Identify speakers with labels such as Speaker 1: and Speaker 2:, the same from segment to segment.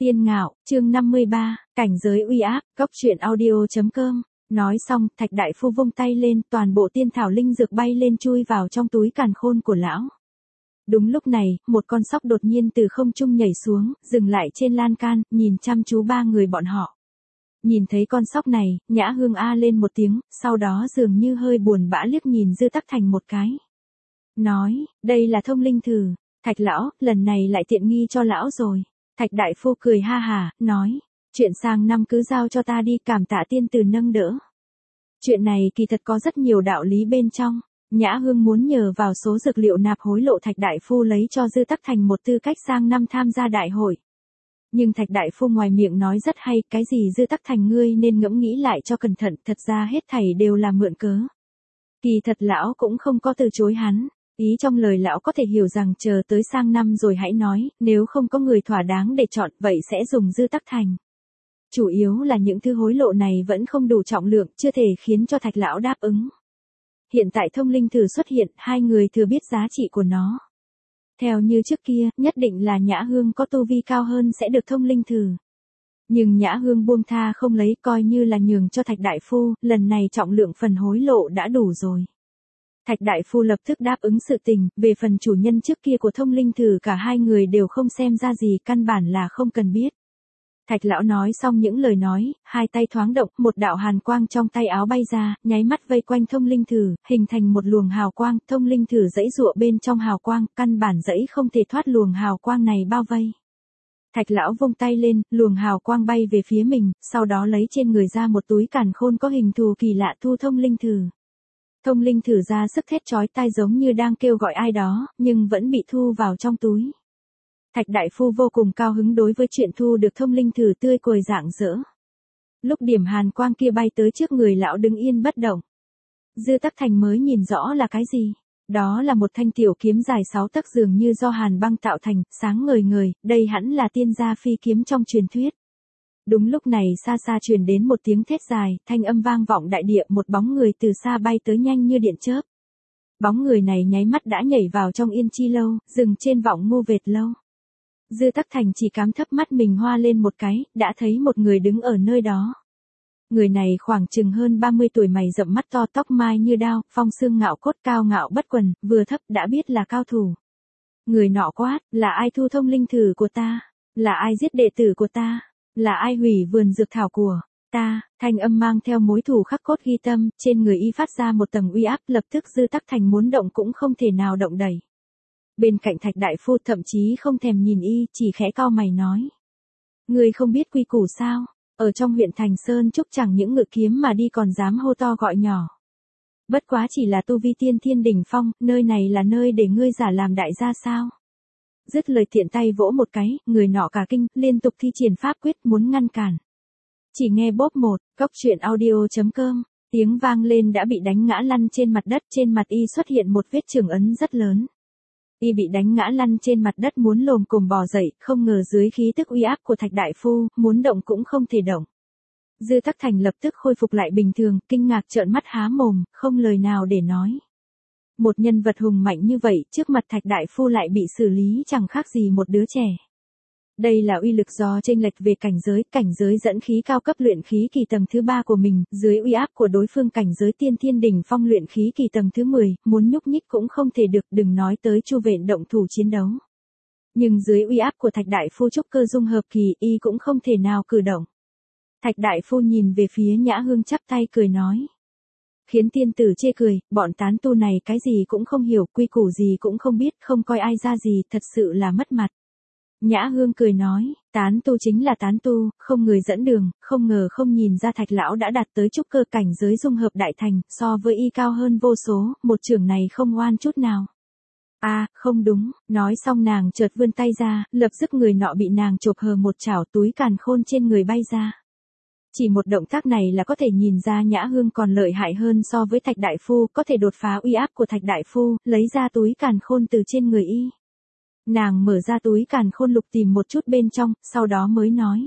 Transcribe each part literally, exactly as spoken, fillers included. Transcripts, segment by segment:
Speaker 1: Tiên Ngạo, chương năm mươi ba, cảnh giới uy áp, cốc truyện audio.com. Nói xong, Thạch Đại Phu vung tay lên, toàn bộ tiên thảo linh dược bay lên chui vào trong túi càn khôn của lão. Đúng lúc này, một con sóc đột nhiên từ không trung nhảy xuống, dừng lại trên lan can, nhìn chăm chú ba người bọn họ. Nhìn thấy con sóc này, Nhã Hương a lên một tiếng, sau đó dường như hơi buồn bã liếc nhìn Dư Tắc Thành một cái. Nói, đây là thông linh thử, Thạch lão, lần này lại tiện nghi cho lão rồi. Thạch Đại Phu cười ha hà, nói, chuyện sang năm cứ giao cho ta đi, cảm tạ tiên từ nâng đỡ. Chuyện này kỳ thật có rất nhiều đạo lý bên trong. Nhã Hương muốn nhờ vào số dược liệu nạp hối lộ Thạch Đại Phu lấy cho Dư Tắc Thành một tư cách sang năm tham gia đại hội. Nhưng Thạch Đại Phu ngoài miệng nói rất hay, cái gì Dư Tắc Thành ngươi nên ngẫm nghĩ lại cho cẩn thận, thật ra hết thảy đều là mượn cớ. Kỳ thật lão cũng không có từ chối hắn. Ý trong lời lão có thể hiểu rằng chờ tới sang năm rồi hãy nói, nếu không có người thỏa đáng để chọn, vậy sẽ dùng Dư Tắc Thành. Chủ yếu là những thứ hối lộ này vẫn không đủ trọng lượng, chưa thể khiến cho Thạch lão đáp ứng. Hiện tại thông linh thử xuất hiện, hai người thừa biết giá trị của nó. Theo như trước kia, nhất định là Nhã Hương có tu vi cao hơn sẽ được thông linh thử. Nhưng Nhã Hương buông tha không lấy, coi như là nhường cho Thạch Đại Phu, lần này trọng lượng phần hối lộ đã đủ rồi. Thạch Đại Phu lập tức đáp ứng sự tình, về phần chủ nhân trước kia của thông linh thử cả hai người đều không xem ra gì, căn bản là không cần biết. Thạch lão nói xong những lời nói, hai tay thoáng động, một đạo hàn quang trong tay áo bay ra, nháy mắt vây quanh thông linh thử, hình thành một luồng hào quang, thông linh thử giãy giụa bên trong hào quang, căn bản giãy không thể thoát luồng hào quang này bao vây. Thạch lão vung tay lên, luồng hào quang bay về phía mình, sau đó lấy trên người ra một túi càn khôn có hình thù kỳ lạ thu thông linh thử. Thông linh thử ra sức thét chói tai giống như đang kêu gọi ai đó, nhưng vẫn bị thu vào trong túi. Thạch Đại Phu vô cùng cao hứng đối với chuyện thu được thông linh thử, tươi cười rạng rỡ. Lúc điểm hàn quang kia bay tới trước người lão đứng yên bất động. Dư Tắc Thành mới nhìn rõ là cái gì. Đó là một thanh tiểu kiếm dài sáu tấc dường như do hàn băng tạo thành, sáng ngời ngời, đây hẳn là tiên gia phi kiếm trong truyền thuyết. Đúng lúc này xa xa truyền đến một tiếng thét dài, thanh âm vang vọng đại địa, một bóng người từ xa bay tới nhanh như điện chớp. Bóng người này nháy mắt đã nhảy vào trong Yên Chi Lâu, dừng trên Vọng Ngô Vệt Lâu. Dư Tắc Thành chỉ cắm thấp mắt mình hoa lên một cái, đã thấy một người đứng ở nơi đó. Người này khoảng chừng hơn ba mươi tuổi, mày rậm mắt to, tóc mai như đao, phong xương ngạo cốt, cao ngạo bất quần, vừa thấp đã biết là cao thủ. Người nọ quát, là ai thu thông linh thử của ta? Là ai giết đệ tử của ta? Là ai hủy vườn dược thảo của ta? Thanh âm mang theo mối thù khắc cốt ghi tâm, trên người y phát ra một tầng uy áp, lập tức Dư Tắc Thành muốn động cũng không thể nào động đẩy. Bên cạnh Thạch Đại Phu thậm chí không thèm nhìn y, chỉ khẽ cau mày nói. Người không biết quy củ sao? Ở trong huyện Thành Sơn Trúc chẳng những ngự kiếm mà đi còn dám hô to gọi nhỏ. Bất quá chỉ là tu vi tiên thiên đỉnh phong, nơi này là nơi để ngươi giả làm đại gia sao? Dứt lời tiện tay vỗ một cái, người nọ cả kinh, liên tục thi triển pháp quyết muốn ngăn cản. Chỉ nghe bốp một, cốc truyện audio.com, tiếng vang lên đã bị đánh ngã lăn trên mặt đất, trên mặt y xuất hiện một vết chưởng ấn rất lớn. Y bị đánh ngã lăn trên mặt đất muốn lồm cồm bò dậy, không ngờ dưới khí tức uy áp của Thạch Đại Phu, muốn động cũng không thể động. Dư Tắc Thành lập tức khôi phục lại bình thường, kinh ngạc trợn mắt há mồm, không lời nào để nói. Một nhân vật hùng mạnh như vậy, trước mặt Thạch Đại Phu lại bị xử lý chẳng khác gì một đứa trẻ. Đây là uy lực do chênh lệch về cảnh giới, cảnh giới dẫn khí cao cấp luyện khí kỳ tầng thứ ba của mình, dưới uy áp của đối phương cảnh giới tiên thiên đỉnh phong luyện khí kỳ tầng thứ mười, muốn nhúc nhích cũng không thể được, đừng nói tới chu vện động thủ chiến đấu. Nhưng dưới uy áp của Thạch Đại Phu trúc cơ dung hợp kỳ, y cũng không thể nào cử động. Thạch Đại Phu nhìn về phía Nhã Hương chắp tay cười nói. Khiến tiên tử chê cười, bọn tán tu này cái gì cũng không hiểu, quy củ gì cũng không biết, không coi ai ra gì, thật sự là mất mặt. Nhã Hương cười nói, tán tu chính là tán tu, không người dẫn đường, không ngờ không nhìn ra Thạch lão đã đạt tới trúc cơ cảnh giới dung hợp đại thành, so với y cao hơn vô số, một trưởng này không oan chút nào. A, à, không đúng, nói xong nàng chợt vươn tay ra, lập tức người nọ bị nàng chộp hờ một chảo, túi càn khôn trên người bay ra. Chỉ một động tác này là có thể nhìn ra Nhã Hương còn lợi hại hơn so với Thạch Đại Phu, có thể đột phá uy áp của Thạch Đại Phu, lấy ra túi càn khôn từ trên người y. Nàng mở ra túi càn khôn lục tìm một chút bên trong, sau đó mới nói.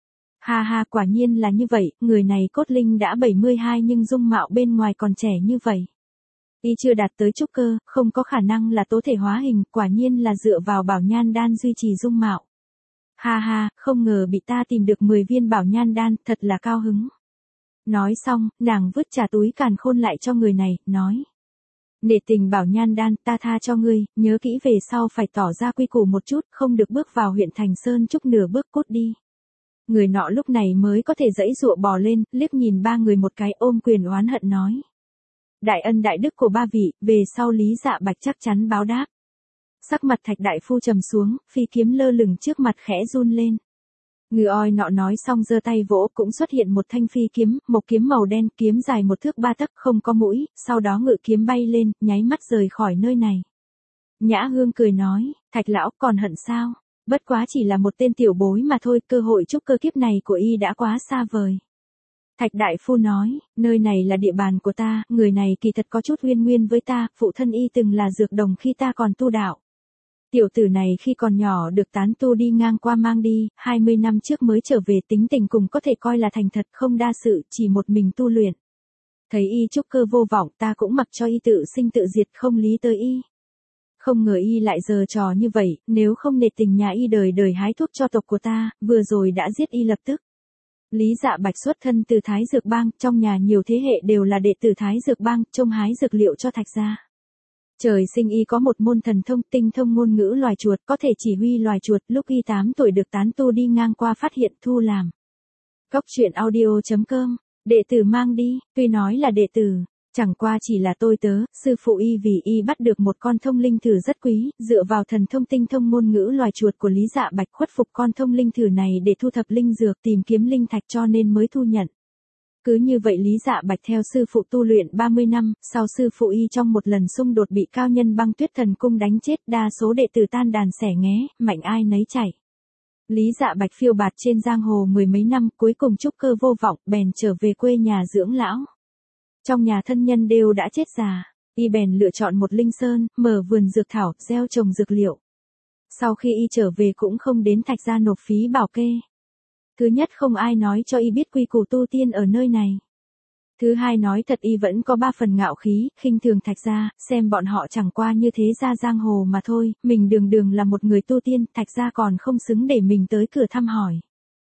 Speaker 1: Ha ha, quả nhiên là như vậy, người này cốt linh đã bảy mươi hai nhưng dung mạo bên ngoài còn trẻ như vậy. Y chưa đạt tới trúc cơ, không có khả năng là tố thể hóa hình, quả nhiên là dựa vào bảo nhan đan duy trì dung mạo. Ha ha, không ngờ bị ta tìm được mười viên bảo nhan đan, thật là cao hứng. Nói xong, nàng vứt trả túi càn khôn lại cho người này, nói. Nể tình bảo nhan đan, ta tha cho ngươi, nhớ kỹ về sau phải tỏ ra quy củ một chút, không được bước vào huyện Thành Sơn Trúc nửa bước cút đi. Người nọ lúc này mới có thể dãy dụa bò lên, liếc nhìn ba người một cái, ôm quyền oán hận nói. Đại ân đại đức của ba vị, về sau Lý Dạ Bạch chắc chắn báo đáp. Sắc mặt Thạch đại phu trầm xuống, phi kiếm lơ lửng trước mặt khẽ run lên. Ngư oi nọ nói xong giơ tay vỗ, cũng xuất hiện một thanh phi kiếm, một kiếm màu đen, kiếm dài một thước ba tấc, không có mũi, sau đó ngự kiếm bay lên, nháy mắt rời khỏi nơi này. Nhã Hương cười nói, Thạch lão còn hận sao? Bất quá chỉ là một tên tiểu bối mà thôi, cơ hội trúc cơ kiếp này của y đã quá xa vời. Thạch đại phu nói, nơi này là địa bàn của ta, người này kỳ thật có chút uyên nguyên với ta, phụ thân y từng là dược đồng khi ta còn tu đạo. Tiểu tử này khi còn nhỏ được tán tu đi ngang qua mang đi, hai mươi năm trước mới trở về, tính tình cùng có thể coi là thành thật, không đa sự, chỉ một mình tu luyện. Thấy y trúc cơ vô vọng, ta cũng mặc cho y tự sinh tự diệt, không lý tới y. Không ngờ y lại giở trò như vậy, nếu không nể tình nhà y đời đời hái thuốc cho tộc của ta, vừa rồi đã giết y lập tức. Lý Dạ Bạch xuất thân từ Thái Dược Bang, trong nhà nhiều thế hệ đều là đệ tử Thái Dược Bang, trông hái dược liệu cho Thạch gia. Trời sinh y có một môn thần thông, tinh thông ngôn ngữ loài chuột, có thể chỉ huy loài chuột, lúc y tám tuổi được tán tu đi ngang qua phát hiện thu làm. Cốc truyện audio chấm com, đệ tử mang đi, tuy nói là đệ tử, chẳng qua chỉ là tôi tớ, sư phụ y vì y bắt được một con thông linh thử rất quý, dựa vào thần thông tinh thông ngôn ngữ loài chuột của Lý Dạ Bạch khuất phục con thông linh thử này để thu thập linh dược tìm kiếm linh thạch cho nên mới thu nhận. Cứ như vậy Lý Dạ Bạch theo sư phụ tu luyện ba mươi năm, sau sư phụ y trong một lần xung đột bị cao nhân Băng Tuyết Thần Cung đánh chết, đa số đệ tử tan đàn xẻ nghé, mạnh ai nấy chạy. Lý Dạ Bạch phiêu bạt trên giang hồ mười mấy năm, cuối cùng trúc cơ vô vọng, bèn trở về quê nhà dưỡng lão. Trong nhà thân nhân đều đã chết già, y bèn lựa chọn một linh sơn, mở vườn dược thảo, gieo trồng dược liệu. Sau khi y trở về cũng không đến Thạch gia nộp phí bảo kê. Thứ nhất không ai nói cho y biết quy củ tu tiên ở nơi này. Thứ hai nói thật y vẫn có ba phần ngạo khí, khinh thường Thạch gia, xem bọn họ chẳng qua như thế gia giang hồ mà thôi, mình đường đường là một người tu tiên, Thạch gia còn không xứng để mình tới cửa thăm hỏi.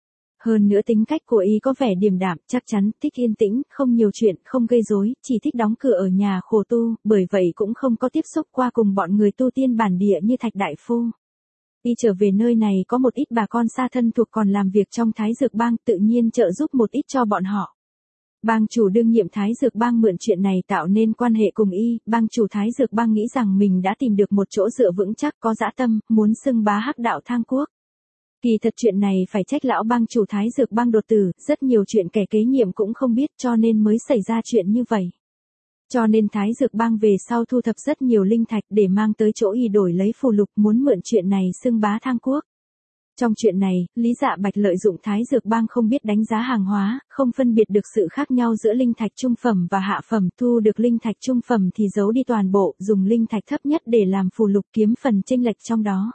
Speaker 1: Hơn nữa tính cách của y có vẻ điềm đạm, chắc chắn, thích yên tĩnh, không nhiều chuyện, không gây rối, chỉ thích đóng cửa ở nhà khổ tu, bởi vậy cũng không có tiếp xúc qua cùng bọn người tu tiên bản địa như Thạch đại phu. Y trở về nơi này có một ít bà con xa thân thuộc còn làm việc trong Thái Dược Bang, tự nhiên trợ giúp một ít cho bọn họ. Bang chủ đương nhiệm Thái Dược Bang mượn chuyện này tạo nên quan hệ cùng y, bang chủ Thái Dược Bang nghĩ rằng mình đã tìm được một chỗ dựa vững chắc, có dã tâm, muốn xưng bá hắc đạo Thang Quốc. Kỳ thật chuyện này phải trách lão bang chủ Thái Dược Bang đột tử, rất nhiều chuyện kẻ kế nhiệm cũng không biết cho nên mới xảy ra chuyện như vậy. Cho nên Thái Dược Bang về sau thu thập rất nhiều linh thạch để mang tới chỗ y đổi lấy phù lục, muốn mượn chuyện này xưng bá Thang Quốc. Trong chuyện này, Lý Dạ Bạch lợi dụng Thái Dược Bang không biết đánh giá hàng hóa, không phân biệt được sự khác nhau giữa linh thạch trung phẩm và hạ phẩm, thu được linh thạch trung phẩm thì giấu đi toàn bộ, dùng linh thạch thấp nhất để làm phù lục kiếm phần chênh lệch trong đó.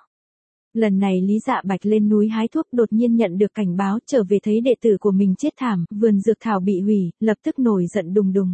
Speaker 1: Lần này Lý Dạ Bạch lên núi hái thuốc đột nhiên nhận được cảnh báo, trở về thấy đệ tử của mình chết thảm, vườn dược thảo bị hủy, lập tức nổi giận đùng đùng.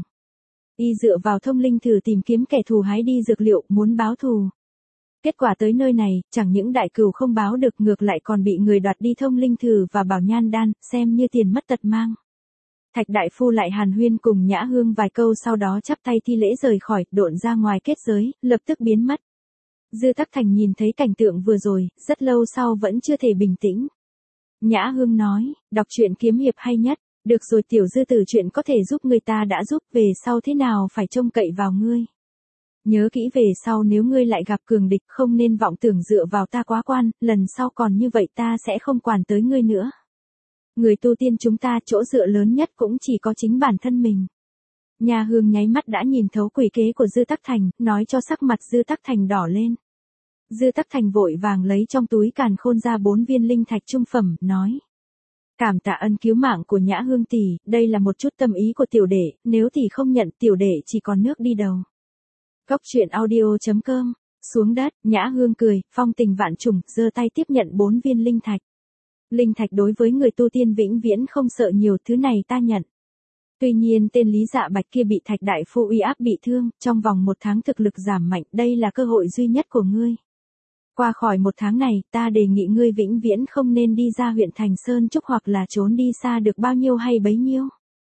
Speaker 1: Y dựa vào thông linh thử tìm kiếm kẻ thù hái đi dược liệu, muốn báo thù. Kết quả tới nơi này, chẳng những đại cừu không báo được, ngược lại còn bị người đoạt đi thông linh thử và bảo nhan đan, xem như tiền mất tật mang. Thạch đại phu lại hàn huyên cùng Nhã Hương vài câu, sau đó chắp tay thi lễ rời khỏi, độn ra ngoài kết giới, lập tức biến mất. Dư Tắc Thành nhìn thấy cảnh tượng vừa rồi, rất lâu sau vẫn chưa thể bình tĩnh. Nhã Hương nói, đọc truyện kiếm hiệp hay nhất, được rồi tiểu Dư tử, chuyện có thể giúp người ta đã giúp, về sau thế nào phải trông cậy vào ngươi. Nhớ kỹ về sau nếu ngươi lại gặp cường địch không nên vọng tưởng dựa vào ta quá quan, lần sau còn như vậy ta sẽ không quản tới ngươi nữa. Người tu tiên chúng ta chỗ dựa lớn nhất cũng chỉ có chính bản thân mình. Nhà Hương nháy mắt đã nhìn thấu quỷ kế của Dư Tắc Thành, nói cho sắc mặt Dư Tắc Thành đỏ lên. Dư Tắc Thành vội vàng lấy trong túi càn khôn ra bốn viên linh thạch trung phẩm, nói. Cảm tạ ân cứu mạng của Nhã Hương tỷ, đây là một chút tâm ý của tiểu đệ, nếu tỷ không nhận tiểu đệ chỉ còn nước đi đầu. Cốc truyện audio chấm com, xuống đất, Nhã Hương cười, phong tình vạn trùng, giơ tay tiếp nhận bốn viên linh thạch. Linh thạch đối với người tu tiên vĩnh viễn không sợ nhiều, thứ này ta nhận. Tuy nhiên tên Lý Dạ Bạch kia bị Thạch đại phu uy áp bị thương, trong vòng một tháng thực lực giảm mạnh, đây là cơ hội duy nhất của ngươi. Qua khỏi một tháng này, ta đề nghị ngươi vĩnh viễn không nên đi ra huyện thành Sơn Trúc hoặc là trốn đi xa được bao nhiêu hay bấy nhiêu.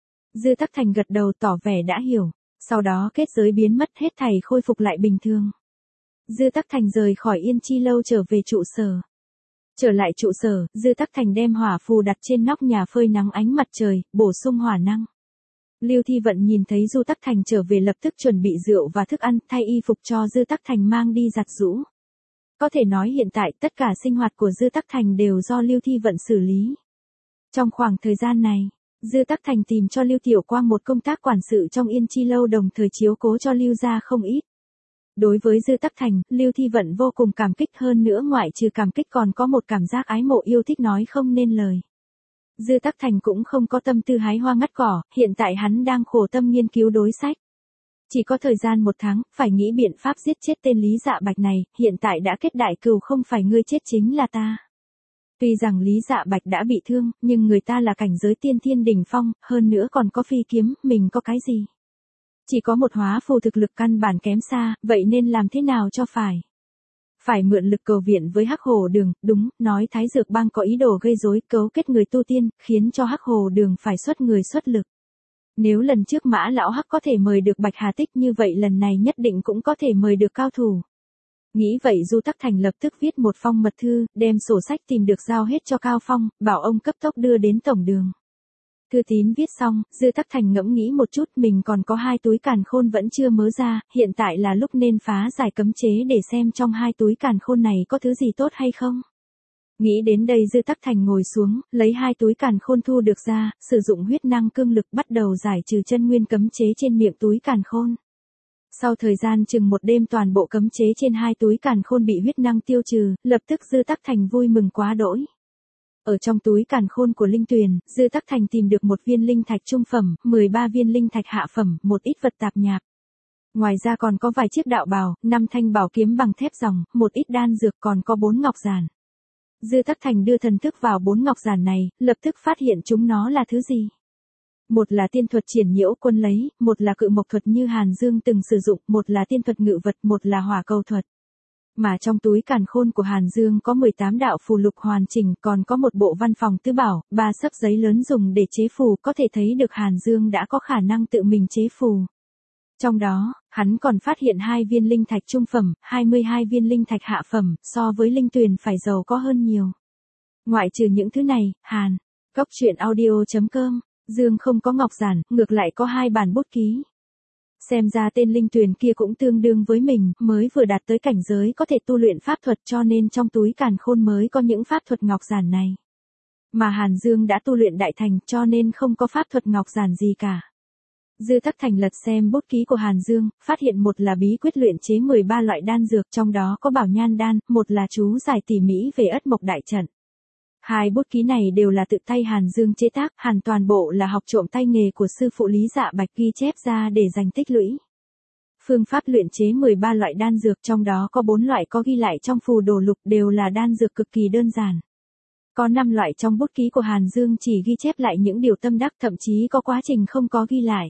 Speaker 1: Dư Tắc Thành gật đầu tỏ vẻ đã hiểu, sau đó kết giới biến mất hết thảy khôi phục lại bình thường. Dư Tắc Thành rời khỏi Yên Chi Lâu trở về trụ sở. Trở lại trụ sở, Dư Tắc Thành đem hỏa phù đặt trên nóc nhà phơi nắng ánh mặt trời, bổ sung hỏa năng. Lưu Thi Vận nhìn thấy Dư Tắc Thành trở về lập tức chuẩn bị rượu và thức ăn, thay y phục cho Dư Tắc Thành mang đi giặt giũ. Có thể nói hiện tại tất cả sinh hoạt của Dư Tắc Thành đều do Lưu Thi Vận xử lý. Trong khoảng thời gian này, Dư Tắc Thành tìm cho Lưu Tiểu Quang một công tác quản sự trong Yên Chi Lâu đồng thời chiếu cố cho Lưu gia không ít. Đối với Dư Tắc Thành, Lưu Thi Vận vô cùng cảm kích, hơn nữa ngoại trừ cảm kích còn có một cảm giác ái mộ yêu thích nói không nên lời. Dư Tắc Thành cũng không có tâm tư hái hoa ngắt cỏ, hiện tại hắn đang khổ tâm nghiên cứu đối sách. Chỉ có thời gian một tháng, phải nghĩ biện pháp giết chết tên Lý Dạ Bạch này, hiện tại đã kết đại cừu, không phải ngươi chết chính là ta. Tuy rằng Lý Dạ Bạch đã bị thương, nhưng người ta là cảnh giới tiên thiên đỉnh phong, hơn nữa còn có phi kiếm, mình có cái gì? Chỉ có một hóa phù thực lực căn bản kém xa, vậy nên làm thế nào cho phải? Phải mượn lực cầu viện với Hắc Hồ Đường, đúng, nói Thái Dược Bang có ý đồ gây rối, cấu kết người tu tiên, khiến cho Hắc Hồ Đường phải xuất người xuất lực. Nếu lần trước Mã Lão Hắc có thể mời được Bạch Hà Tích, như vậy lần này nhất định cũng có thể mời được cao thủ. Nghĩ vậy Du Tắc Thành lập tức viết một phong mật thư, đem sổ sách tìm được giao hết cho Cao Phong, bảo ông cấp tốc đưa đến tổng đường. Thư tín viết xong, Dư Tắc Thành ngẫm nghĩ một chút, mình còn có hai túi càn khôn vẫn chưa mớ ra, hiện tại là lúc nên phá giải cấm chế để xem trong hai túi càn khôn này có thứ gì tốt hay không. Nghĩ đến đây Dư Tắc Thành ngồi xuống, lấy hai túi càn khôn thu được ra, sử dụng huyết năng cương lực bắt đầu giải trừ chân nguyên cấm chế trên miệng túi càn khôn. Sau thời gian chừng một đêm toàn bộ cấm chế trên hai túi càn khôn bị huyết năng tiêu trừ, lập tức Dư Tắc Thành vui mừng quá đỗi. Ở trong túi càn khôn của Linh Tuyền, Dư Tắc Thành tìm được một viên linh thạch trung phẩm, mười ba viên linh thạch hạ phẩm, một ít vật tạp nhạp. Ngoài ra còn có vài chiếc đạo bào, năm thanh bảo kiếm bằng thép ròng, một ít đan dược, còn có bốn ngọc giản. Dư Tắc Thành đưa thần thức vào bốn ngọc giản này, lập tức phát hiện chúng nó là thứ gì. Một là tiên thuật triển nhiễu quân lấy, một là cự mộc thuật như Hàn Dương từng sử dụng, một là tiên thuật ngự vật, một là hỏa cầu thuật. Mà trong túi càn khôn của Hàn Dương có mười tám đạo phù lục hoàn chỉnh, còn có một bộ văn phòng tứ bảo, ba xấp giấy lớn dùng để chế phù, có thể thấy được Hàn Dương đã có khả năng tự mình chế phù. Trong đó, hắn còn phát hiện hai viên linh thạch trung phẩm, hai mươi hai viên linh thạch hạ phẩm, so với Linh Tuyền phải giàu có hơn nhiều. Ngoại trừ những thứ này, Hàn, Góc Truyện Audio chấm com, Dương không có ngọc giản, ngược lại có hai bản bút ký. Xem ra tên Linh Tuyền kia cũng tương đương với mình, mới vừa đạt tới cảnh giới có thể tu luyện pháp thuật, cho nên trong túi càn khôn mới có những pháp thuật ngọc giản này. Mà Hàn Dương đã tu luyện đại thành, cho nên không có pháp thuật ngọc giản gì cả. Dư Tắc Thành lật xem bút ký của Hàn Dương, phát hiện một là bí quyết luyện chế mười ba loại đan dược, trong đó có bảo nhan đan, một là chú giải tỉ mỉ về ất mộc đại trận. Hai bút ký này đều là tự tay Hàn Dương chế tác, hẳn toàn bộ là học trộm tay nghề của sư phụ Lý Dạ Bạch ghi chép ra để dành tích lũy. Phương pháp luyện chế mười ba loại đan dược, trong đó có bốn loại có ghi lại trong phù đồ lục, đều là đan dược cực kỳ đơn giản. Có năm loại trong bút ký của Hàn Dương chỉ ghi chép lại những điều tâm đắc, thậm chí có quá trình không có ghi lại.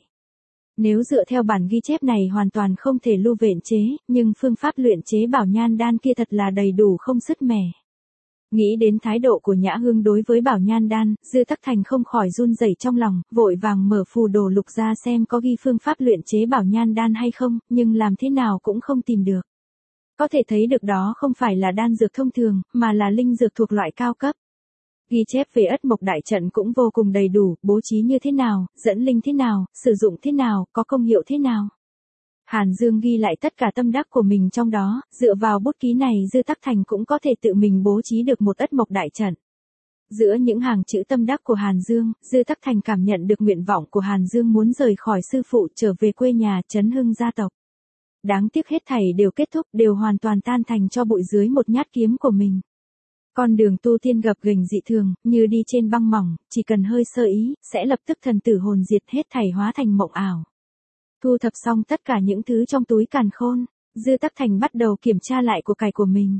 Speaker 1: Nếu dựa theo bản ghi chép này hoàn toàn không thể lưu vện chế, nhưng phương pháp luyện chế bảo nhan đan kia thật là đầy đủ không sứt mẻ. Nghĩ đến thái độ của Nhã Hương đối với bảo nhan đan, Dư Tắc Thành không khỏi run rẩy trong lòng, vội vàng mở phù đồ lục ra xem có ghi phương pháp luyện chế bảo nhan đan hay không, nhưng làm thế nào cũng không tìm được. Có thể thấy được đó không phải là đan dược thông thường, mà là linh dược thuộc loại cao cấp. Ghi chép về ất mộc đại trận cũng vô cùng đầy đủ, bố trí như thế nào, dẫn linh thế nào, sử dụng thế nào, có công hiệu thế nào. Hàn Dương ghi lại tất cả tâm đắc của mình trong đó, dựa vào bút ký này Dư Tắc Thành cũng có thể tự mình bố trí được một ất mộc đại trận. Giữa những hàng chữ tâm đắc của Hàn Dương, Dư Tắc Thành cảm nhận được nguyện vọng của Hàn Dương muốn rời khỏi sư phụ trở về quê nhà Trấn Hưng gia tộc. Đáng tiếc hết thảy đều kết thúc, đều hoàn toàn tan thành cho bụi dưới một nhát kiếm của mình. Con đường tu tiên gập ghềnh dị thường, như đi trên băng mỏng, chỉ cần hơi sơ ý, sẽ lập tức thần tử hồn diệt, hết thảy hóa thành mộng ảo. Thu thập xong tất cả những thứ trong túi càn khôn, Dư Tắc Thành bắt đầu kiểm tra lại của cải của mình.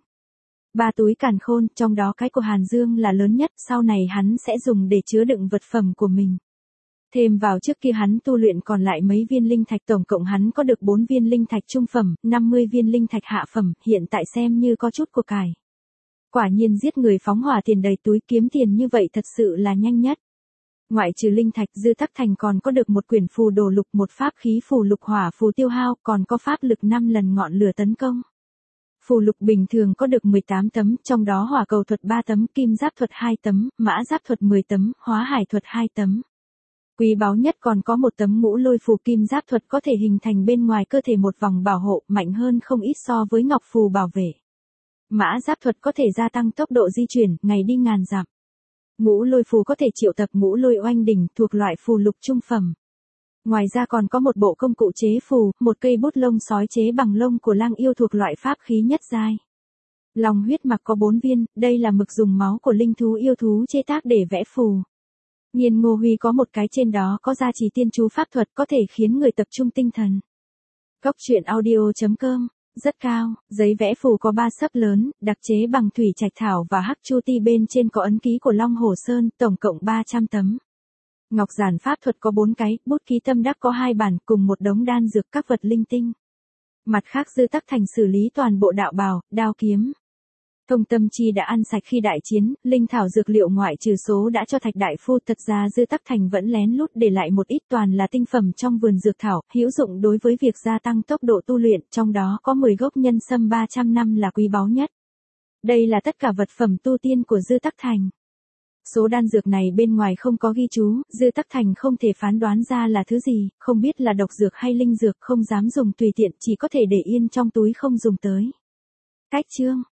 Speaker 1: Ba túi càn khôn, trong đó cái của Hàn Dương là lớn nhất, sau này hắn sẽ dùng để chứa đựng vật phẩm của mình. Thêm vào trước kia hắn tu luyện còn lại mấy viên linh thạch, tổng cộng hắn có được bốn viên linh thạch trung phẩm, năm mươi viên linh thạch hạ phẩm, hiện tại xem như có chút của cải. Quả nhiên giết người phóng hỏa tiền đầy túi, kiếm tiền như vậy thật sự là nhanh nhất. Ngoại trừ linh thạch, Dư Tắc Thành còn có được một quyển phù đồ lục, một pháp khí phù lục hỏa phù tiêu hao, còn có pháp lực năm lần ngọn lửa tấn công. Phù lục bình thường có được mười tám tấm, trong đó hỏa cầu thuật ba tấm, kim giáp thuật hai tấm, mã giáp thuật mười tấm, hóa hải thuật hai tấm. Quý báu nhất còn có một tấm ngũ lôi phù, kim giáp thuật có thể hình thành bên ngoài cơ thể một vòng bảo hộ, mạnh hơn không ít so với ngọc phù bảo vệ. Mã giáp thuật có thể gia tăng tốc độ di chuyển, ngày đi ngàn dặm. Ngũ lôi phù có thể triệu tập ngũ lôi oanh đỉnh, thuộc loại phù lục trung phẩm. Ngoài ra còn có một bộ công cụ chế phù, một cây bút lông sói chế bằng lông của lang yêu thuộc loại pháp khí nhất giai. Long huyết mặc có bốn viên, đây là mực dùng máu của linh thú yêu thú chế tác để vẽ phù. Nhiên Ngô Huy có một cái, trên đó có gia trì tiên chú pháp thuật, có thể khiến người tập trung tinh thần. Cốc truyện audio chấm com, rất cao, giấy vẽ phù có ba xấp lớn, đặc chế bằng thủy trạch thảo và hắc chu ti, bên trên có ấn ký của Long Hồ Sơn, tổng cộng ba trăm tấm. Ngọc giản pháp thuật có bốn cái, bút ký tâm đắc có hai bản, cùng một đống đan dược các vật linh tinh. Mặt khác Dư Tắc Thành xử lý toàn bộ đạo bào, đao kiếm. Thông tâm chi đã ăn sạch khi đại chiến, linh thảo dược liệu ngoại trừ số đã cho Thạch Đại Phu, thật ra Dư Tắc Thành vẫn lén lút để lại một ít, toàn là tinh phẩm trong vườn dược thảo, hữu dụng đối với việc gia tăng tốc độ tu luyện, trong đó có mười gốc nhân sâm ba trăm năm là quý báu nhất. Đây là tất cả vật phẩm tu tiên của Dư Tắc Thành. Số đan dược này bên ngoài không có ghi chú, Dư Tắc Thành không thể phán đoán ra là thứ gì, không biết là độc dược hay linh dược, không dám dùng tùy tiện, chỉ có thể để yên trong túi không dùng tới. Cách chương